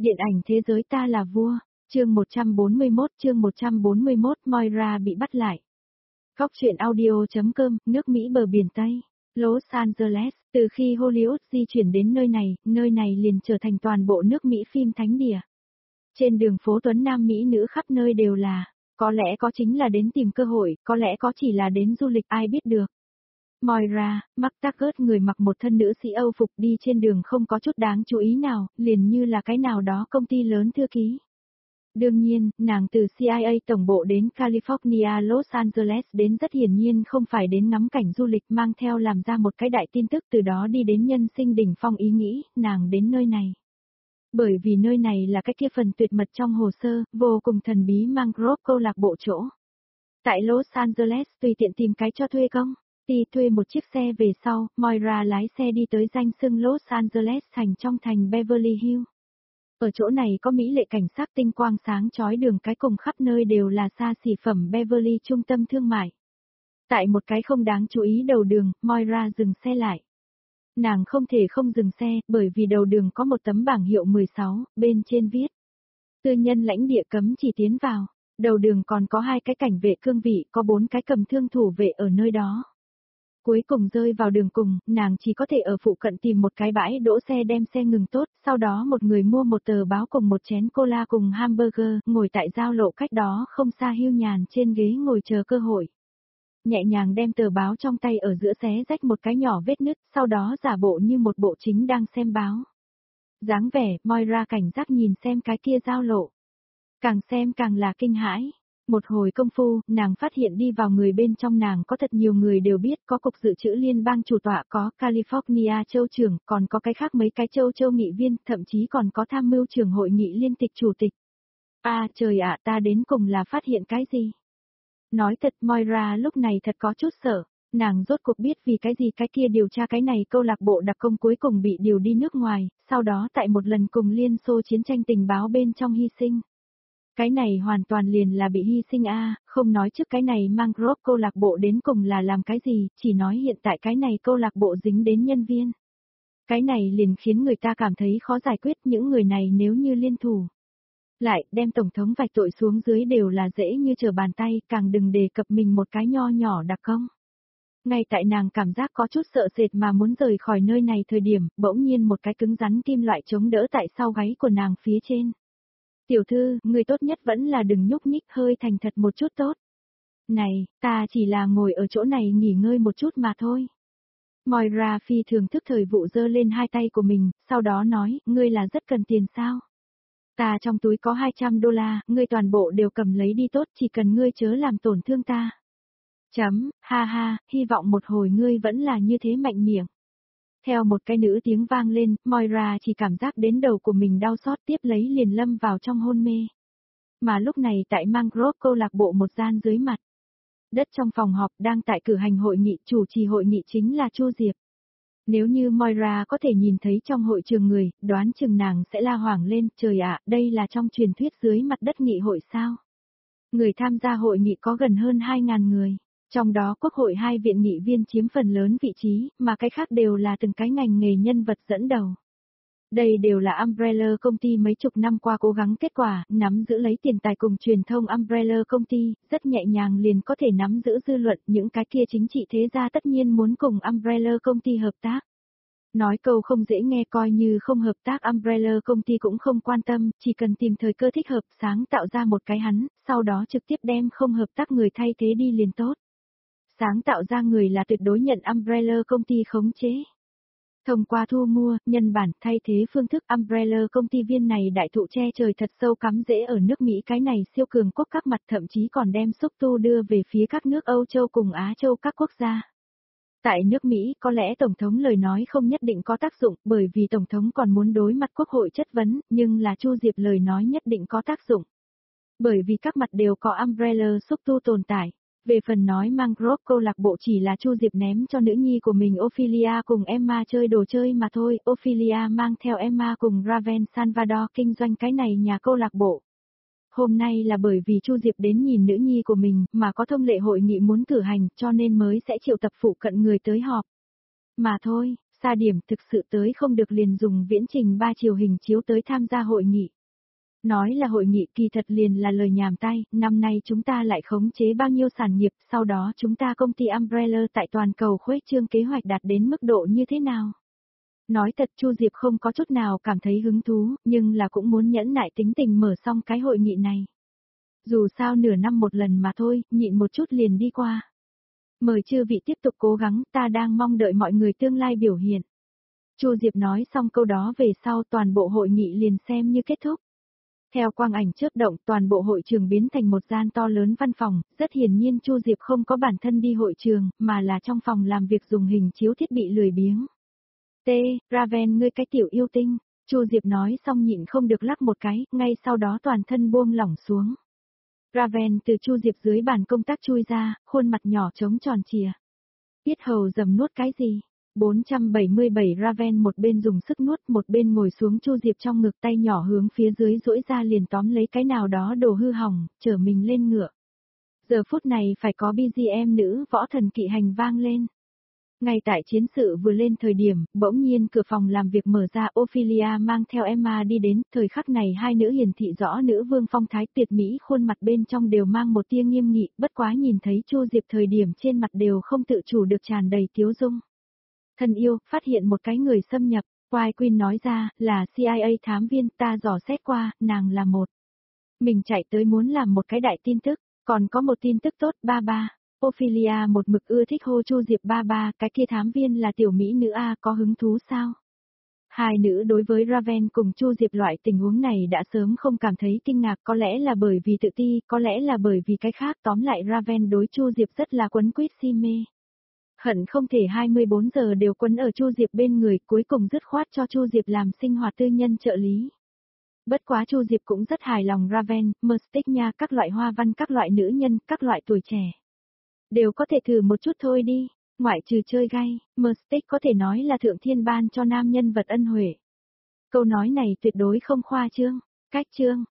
Điện ảnh thế giới ta là vua, chương 141 Moira bị bắt lại. Góc truyện audio.com, nước Mỹ bờ biển Tây, Los Angeles, từ khi Hollywood di chuyển đến nơi này liền trở thành toàn bộ nước Mỹ phim thánh địa. Trên đường phố tuấn nam mỹ nữ khắp nơi đều là, có lẽ có chính là đến tìm cơ hội, có lẽ có chỉ là đến du lịch ai biết được. Moira, McTaggart người mặc một thân nữ sĩ Âu phục đi trên đường không có chút đáng chú ý nào, liền như là cái nào đó công ty lớn thư ký. Đương nhiên, nàng từ CIA tổng bộ đến California Los Angeles đến rất hiển nhiên không phải đến ngắm cảnh du lịch mang theo làm ra một cái đại tin tức từ đó đi đến nhân sinh đỉnh phong ý nghĩ, nàng đến nơi này. Bởi vì nơi này là cái kia phần tuyệt mật trong hồ sơ, vô cùng thần bí Mangrove câu lạc bộ chỗ. Tại Los Angeles tùy tiện tìm cái cho thuê công. Ti thuê một chiếc xe về sau, Moira lái xe đi tới danh xưng Los Angeles trong thành Beverly Hills. Ở chỗ này có mỹ lệ cảnh sắc tinh quang sáng chói đường cái cùng khắp nơi đều là xa xỉ phẩm Beverly trung tâm thương mại. Tại một cái không đáng chú ý đầu đường, Moira dừng xe lại. Nàng không thể không dừng xe, bởi vì đầu đường có một tấm bảng hiệu 16, bên trên viết. Tư nhân lãnh địa cấm chỉ tiến vào. Đầu đường còn có 2 cái cảnh vệ cương vị, có 4 cái cầm thương thủ vệ ở nơi đó. Cuối cùng rơi vào đường cùng, nàng chỉ có thể ở phụ cận tìm một cái bãi đỗ xe đem xe ngừng tốt, sau đó một người mua một tờ báo cùng một chén cola cùng hamburger, ngồi tại giao lộ cách đó không xa hiu nhàn trên ghế ngồi chờ cơ hội. Nhẹ nhàng đem tờ báo trong tay ở giữa xé rách một cái nhỏ vết nứt, sau đó giả bộ như một bộ chính đang xem báo. Dáng vẻ, Moira cảnh giác nhìn xem cái kia giao lộ. Càng xem càng là kinh hãi. Một hồi công phu, nàng phát hiện đi vào người bên trong nàng có thật nhiều người đều biết, có cục dự trữ liên bang chủ tọa, có California châu trưởng, còn có cái khác mấy cái châu nghị viên, thậm chí còn có tham mưu trưởng hội nghị liên tịch chủ tịch. Trời ạ, ta đến cùng là phát hiện cái gì? Nói thật, Moira lúc này thật có chút sợ, nàng rốt cuộc biết vì cái gì cái kia điều tra cái này câu lạc bộ đặc công cuối cùng bị điều đi nước ngoài, sau đó tại một lần cùng Liên Xô chiến tranh tình báo bên trong hy sinh. Cái này hoàn toàn liền là bị hy sinh không nói trước cái này Mangrove câu lạc bộ đến cùng là làm cái gì, chỉ nói hiện tại cái này câu lạc bộ dính đến nhân viên. Cái này liền khiến người ta cảm thấy khó giải quyết, những người này nếu như liên thủ. Lại, đem tổng thống vạch tội xuống dưới đều là dễ như trở bàn tay, càng đừng đề cập mình một cái nho nhỏ đặc công. Ngay tại nàng cảm giác có chút sợ sệt mà muốn rời khỏi nơi này thời điểm, bỗng nhiên một cái cứng rắn kim loại chống đỡ tại sau gáy của nàng phía trên. Tiểu thư, người tốt nhất vẫn là đừng nhúc nhích, hơi thành thật một chút tốt. Này, ta chỉ là ngồi ở chỗ này nghỉ ngơi một chút mà thôi. Moira phi thường thức thời vụ giơ lên 2 tay của mình, sau đó nói, ngươi là rất cần tiền sao? Ta trong túi có $200, ngươi toàn bộ đều cầm lấy đi tốt, chỉ cần ngươi chớ làm tổn thương ta. Ha ha, hy vọng một hồi ngươi vẫn là như thế mạnh miệng. Theo một cái nữ tiếng vang lên, Moira chỉ cảm giác đến đầu của mình đau xót, tiếp lấy liền lâm vào trong hôn mê. Mà lúc này tại Mangrove câu lạc bộ một gian dưới mặt đất trong phòng họp đang tại cử hành hội nghị, chủ trì hội nghị chính là Chu Diệp. Nếu như Moira có thể nhìn thấy trong hội trường người, đoán chừng nàng sẽ la hoảng lên, trời ạ, đây là trong truyền thuyết dưới mặt đất nghị hội sao? Người tham gia hội nghị có gần hơn 2.000 người. Trong đó Quốc hội 2 viện nghị viên chiếm phần lớn vị trí, mà cái khác đều là từng cái ngành nghề nhân vật dẫn đầu. Đây đều là Umbrella công ty mấy chục năm qua cố gắng kết quả, nắm giữ lấy tiền tài cùng truyền thông Umbrella công ty, rất nhẹ nhàng liền có thể nắm giữ dư luận, những cái kia chính trị thế gia tất nhiên muốn cùng Umbrella công ty hợp tác. Nói câu không dễ nghe, coi như không hợp tác Umbrella công ty cũng không quan tâm, chỉ cần tìm thời cơ thích hợp sáng tạo ra một cái hắn, sau đó trực tiếp đem không hợp tác người thay thế đi liền tốt. Sáng tạo ra người là tuyệt đối nhận Umbrella công ty khống chế. Thông qua thu mua, nhân bản, thay thế phương thức Umbrella công ty viên này đại thụ che trời thật sâu cắm rễ ở nước Mỹ, cái này siêu cường quốc các mặt, thậm chí còn đem xúc tu đưa về phía các nước Âu Châu cùng Á Châu các quốc gia. Tại nước Mỹ, có lẽ Tổng thống lời nói không nhất định có tác dụng, bởi vì Tổng thống còn muốn đối mặt Quốc hội chất vấn, nhưng là Chu Diệp lời nói nhất định có tác dụng. Bởi vì các mặt đều có Umbrella xúc tu tồn tại. Về phần nói Mangrove câu lạc bộ chỉ là Chu Diệp ném cho nữ nhi của mình Ophelia cùng Emma chơi đồ chơi mà thôi, Ophelia mang theo Emma cùng Raven Salvador kinh doanh cái này nhà câu lạc bộ. Hôm nay là bởi vì Chu Diệp đến nhìn nữ nhi của mình mà có thông lệ hội nghị muốn cử hành cho nên mới sẽ triệu tập phụ cận người tới họp. Mà thôi, Xa điểm thực sự tới không được liền dùng viễn trình 3 chiều hình chiếu tới tham gia hội nghị. Nói là hội nghị kỳ thật liền là lời nhảm tay, năm nay chúng ta lại khống chế bao nhiêu sản nghiệp, sau đó chúng ta công ty Umbrella tại toàn cầu khuếch trương kế hoạch đạt đến mức độ như thế nào. Nói thật Chu Diệp không có chút nào cảm thấy hứng thú, nhưng là cũng muốn nhẫn nại tính tình mở xong cái hội nghị này. Dù sao nửa năm một lần mà thôi, nhịn một chút liền đi qua. Mời chư vị tiếp tục cố gắng, ta đang mong đợi mọi người tương lai biểu hiện. Chu Diệp nói xong câu đó về sau toàn bộ hội nghị liền xem như kết thúc. Theo quang ảnh chớp động toàn bộ hội trường biến thành một gian to lớn văn phòng, rất hiển nhiên Chu Diệp không có bản thân đi hội trường, mà là trong phòng làm việc dùng hình chiếu thiết bị lười biếng. Raven ngươi cái tiểu yêu tinh, Chu Diệp nói xong nhịn không được lắc một cái, ngay sau đó toàn thân buông lỏng xuống. Raven từ Chu Diệp dưới bàn công tác chui ra, khuôn mặt nhỏ trống tròn trìa. Biết hầu dầm nuốt cái gì? 477 Raven một bên dùng sức nuốt một bên ngồi xuống Chu Diệp trong ngực tay nhỏ hướng phía dưới duỗi ra liền tóm lấy cái nào đó đồ hư hỏng, chở mình lên ngựa. Giờ phút này phải có BGM nữ võ thần kỵ hành vang lên. Ngay tại chiến sự vừa lên thời điểm, bỗng nhiên cửa phòng làm việc mở ra Ophelia mang theo Emma đi đến, thời khắc này hai nữ hiển thị rõ nữ vương phong thái tuyệt mỹ khuôn mặt bên trong đều mang một tia nghiêm nghị, bất quá nhìn thấy Chu Diệp thời điểm trên mặt đều không tự chủ được tràn đầy tiếu dung. Thân yêu, phát hiện một cái người xâm nhập, White Queen nói ra, là CIA thám viên, ta dò xét qua, nàng là một. Mình chạy tới muốn làm một cái đại tin tức, còn có một tin tức tốt, ba ba. Ophelia một mực ưa thích hô Chu Diệp ba ba, cái kia thám viên là tiểu mỹ nữ A có hứng thú sao? Hai nữ đối với Raven cùng Chu Diệp loại tình huống này đã sớm không cảm thấy kinh ngạc, có lẽ là bởi vì tự ti, có lẽ là bởi vì cái khác, tóm lại Raven đối Chu Diệp rất là quấn quýt si mê. Hận không thể 24 giờ đều quấn ở Chu Diệp bên người, cuối cùng dứt khoát cho Chu Diệp làm sinh hoạt tư nhân trợ lý. Bất quá Chu Diệp cũng rất hài lòng Raven, Mystic nha, các loại hoa văn, các loại nữ nhân, các loại tuổi trẻ. Đều có thể thử một chút thôi đi, ngoại trừ chơi gay, Mystic có thể nói là thượng thiên ban cho nam nhân vật ân huệ. Câu nói này tuyệt đối không khoa trương, cách trương.